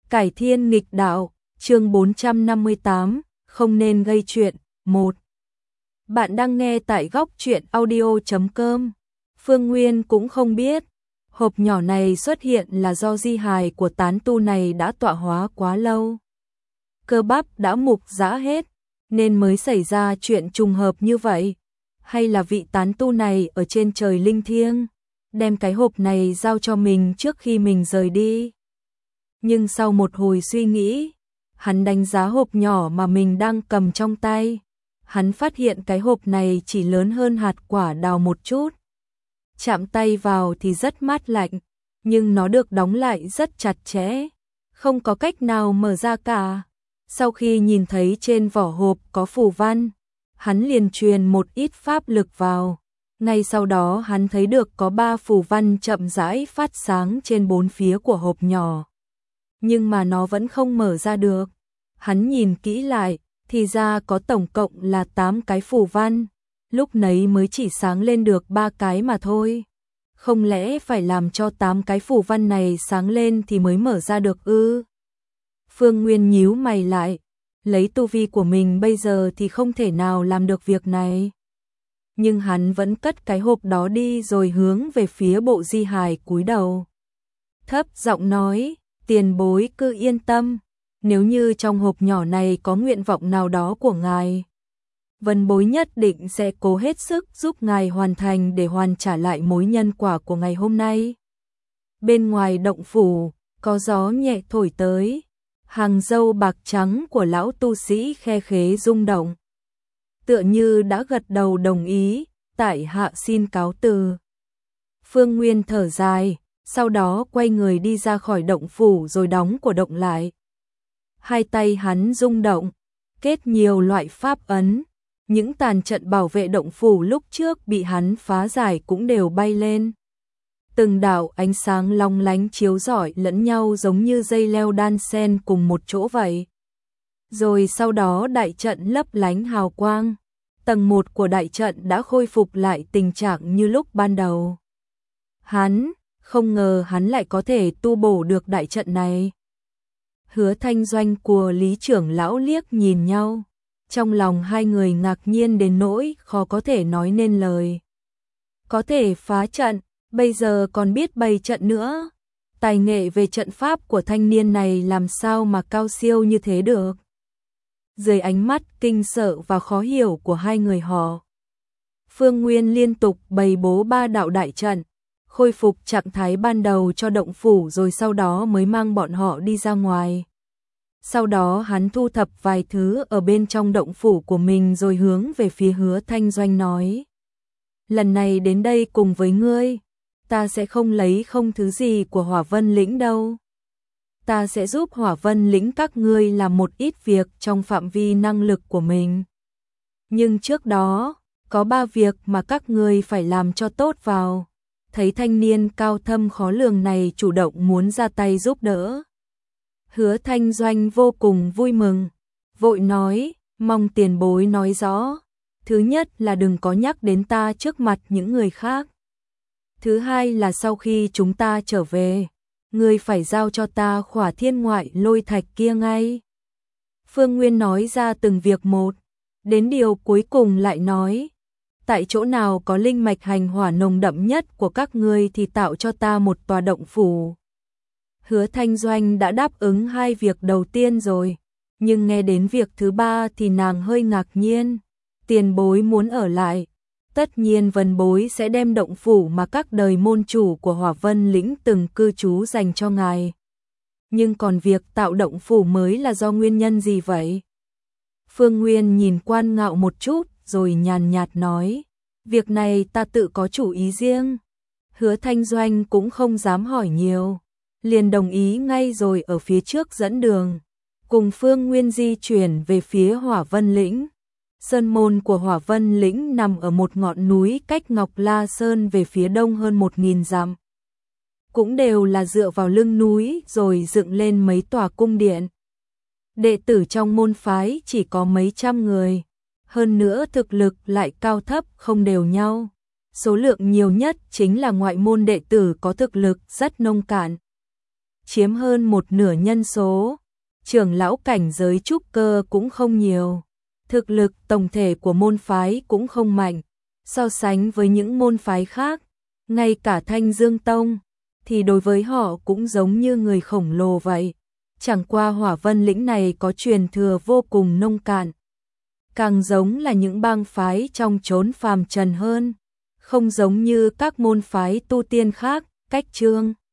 Cải thiên nghịch đạo, chương 458, không nên gây chuyện, 1. Bạn đang nghe tại góc truyện audio.com. Phương Nguyên cũng không biết, hộp nhỏ này xuất hiện là do di hài của tán tu này đã tọa hóa quá lâu. Cơ bắp đã mục rã hết, nên mới xảy ra chuyện trùng hợp như vậy. Hay là vị tán tu này ở trên trời linh thiêng, đem cái hộp này giao cho mình trước khi mình rời đi. Nhưng sau một hồi suy nghĩ, hắn đánh giá hộp nhỏ mà mình đang cầm trong tay. Hắn phát hiện cái hộp này chỉ lớn hơn hạt quả đào một chút. Chạm tay vào thì rất mát lạnh, nhưng nó được đóng lại rất chặt chẽ, không có cách nào mở ra cả. Sau khi nhìn thấy trên vỏ hộp có phù văn, hắn liền truyền một ít pháp lực vào. Ngay sau đó hắn thấy được có 3 phù văn chậm rãi phát sáng trên 4 phía của hộp nhỏ. Nhưng mà nó vẫn không mở ra được. Hắn nhìn kỹ lại, thì ra có tổng cộng là 8 cái phù văn. Lúc nấy mới chỉ sáng lên được 3 cái mà thôi. Không lẽ phải làm cho 8 cái phù văn này sáng lên thì mới mở ra được ư? Phương Nguyên nhíu mày lại. Lấy tu vi của mình bây giờ thì không thể nào làm được việc này. Nhưng hắn vẫn cất cái hộp đó đi rồi hướng về phía bộ di hài cúi đầu. Thấp giọng nói, tiền bối cứ yên tâm, nếu như trong hộp nhỏ này có nguyện vọng nào đó của ngài, vân bối nhất định sẽ cố hết sức giúp ngài hoàn thành để hoàn trả lại mối nhân quả của ngày hôm nay. Bên ngoài động phủ, có gió nhẹ thổi tới, hàng râu bạc trắng của lão tu sĩ khe khế rung động. Tựa như đã gật đầu đồng ý, tại hạ xin cáo từ. Phương Nguyên thở dài, sau đó quay người đi ra khỏi động phủ rồi đóng của động lại. Hai tay hắn rung động, kết nhiều loại pháp ấn, những tàn trận bảo vệ động phủ lúc trước bị hắn phá giải cũng đều bay lên. Từng đạo ánh sáng long lánh chiếu rọi lẫn nhau giống như dây leo đan xen cùng một chỗ vậy. Rồi sau đó đại trận lấp lánh hào quang, tầng 1 của đại trận đã khôi phục lại tình trạng như lúc ban đầu. Hắn không ngờ hắn lại có thể tu bổ được đại trận này. Hứa Thanh Doanh của Lý trưởng lão liếc nhìn nhau, trong lòng hai người ngạc nhiên đến nỗi khó có thể nói nên lời. Có thể phá trận, bây giờ còn biết bày trận nữa. Tài nghệ về trận pháp của thanh niên này làm sao mà cao siêu như thế được. Dưới ánh mắt kinh sợ và khó hiểu của hai người họ, Phương Nguyên liên tục bày bố 3 đạo đại trận, khôi phục trạng thái ban đầu cho động phủ rồi sau đó mới mang bọn họ đi ra ngoài. Sau đó hắn thu thập vài thứ ở bên trong động phủ của mình rồi hướng về phía Hứa Thanh Doanh nói. Lần này đến đây cùng với ngươi, ta sẽ không lấy không thứ gì của Hỏa Vân Lĩnh đâu. Ta sẽ giúp Hỏa Vân Lĩnh các ngươi làm một ít việc trong phạm vi năng lực của mình. Nhưng trước đó, có 3 việc mà các ngươi phải làm cho tốt vào. Thấy thanh niên cao thâm khó lường này chủ động muốn ra tay giúp đỡ, Hứa Thanh Doanh vô cùng vui mừng, vội nói, mong tiền bối nói rõ. Thứ nhất là đừng có nhắc đến ta trước mặt những người khác. Thứ hai là sau khi chúng ta trở về, ngươi phải giao cho ta Khỏa Thiên Ngoại Lôi Thạch kia ngay. Phương Nguyên nói ra từng việc một, đến điều cuối cùng lại nói, tại chỗ nào có linh mạch hành hỏa nồng đậm nhất của các ngươi thì tạo cho ta một tòa động phủ. Hứa Thanh Doanh đã đáp ứng 2 việc đầu tiên rồi, nhưng nghe đến việc thứ 3 thì nàng hơi ngạc nhiên. Tiền bối muốn ở lại, tất nhiên vân bối sẽ đem động phủ mà các đời môn chủ của Hỏa Vân Lĩnh từng cư trú dành cho ngài. Nhưng còn việc tạo động phủ mới là do nguyên nhân gì vậy? Phương Nguyên nhìn Quan Ngạo một chút rồi nhàn nhạt nói, việc này ta tự có chủ ý riêng. Hứa Thanh Doanh cũng không dám hỏi nhiều, liền đồng ý ngay rồi ở phía trước dẫn đường, cùng Phương Nguyên di chuyển về phía Hỏa Vân Lĩnh. Sơn môn của Hỏa Vân Lĩnh nằm ở một ngọn núi cách Ngọc La Sơn về phía đông hơn 1000 dặm. Cũng đều là dựa vào lưng núi rồi dựng lên mấy tòa cung điện. Đệ tử trong môn phái chỉ có mấy trăm người, hơn nữa thực lực lại cao thấp không đều nhau. Số lượng nhiều nhất chính là ngoại môn đệ tử có thực lực rất nông cạn. chiếm hơn một nửa nhân số. Trưởng lão cảnh giới trúc cơ cũng không nhiều. Thực lực tổng thể của môn phái cũng không mạnh. So sánh với những môn phái khác, ngay cả Thanh Dương Tông, thì đối với họ cũng giống như người khổng lồ vậy. Chẳng qua Hỏa Vân Lĩnh này có truyền thừa vô cùng nông cạn. Càng giống là những bang phái trong chốn phàm trần hơn. Không giống như các môn phái tu tiên khác, cách Trương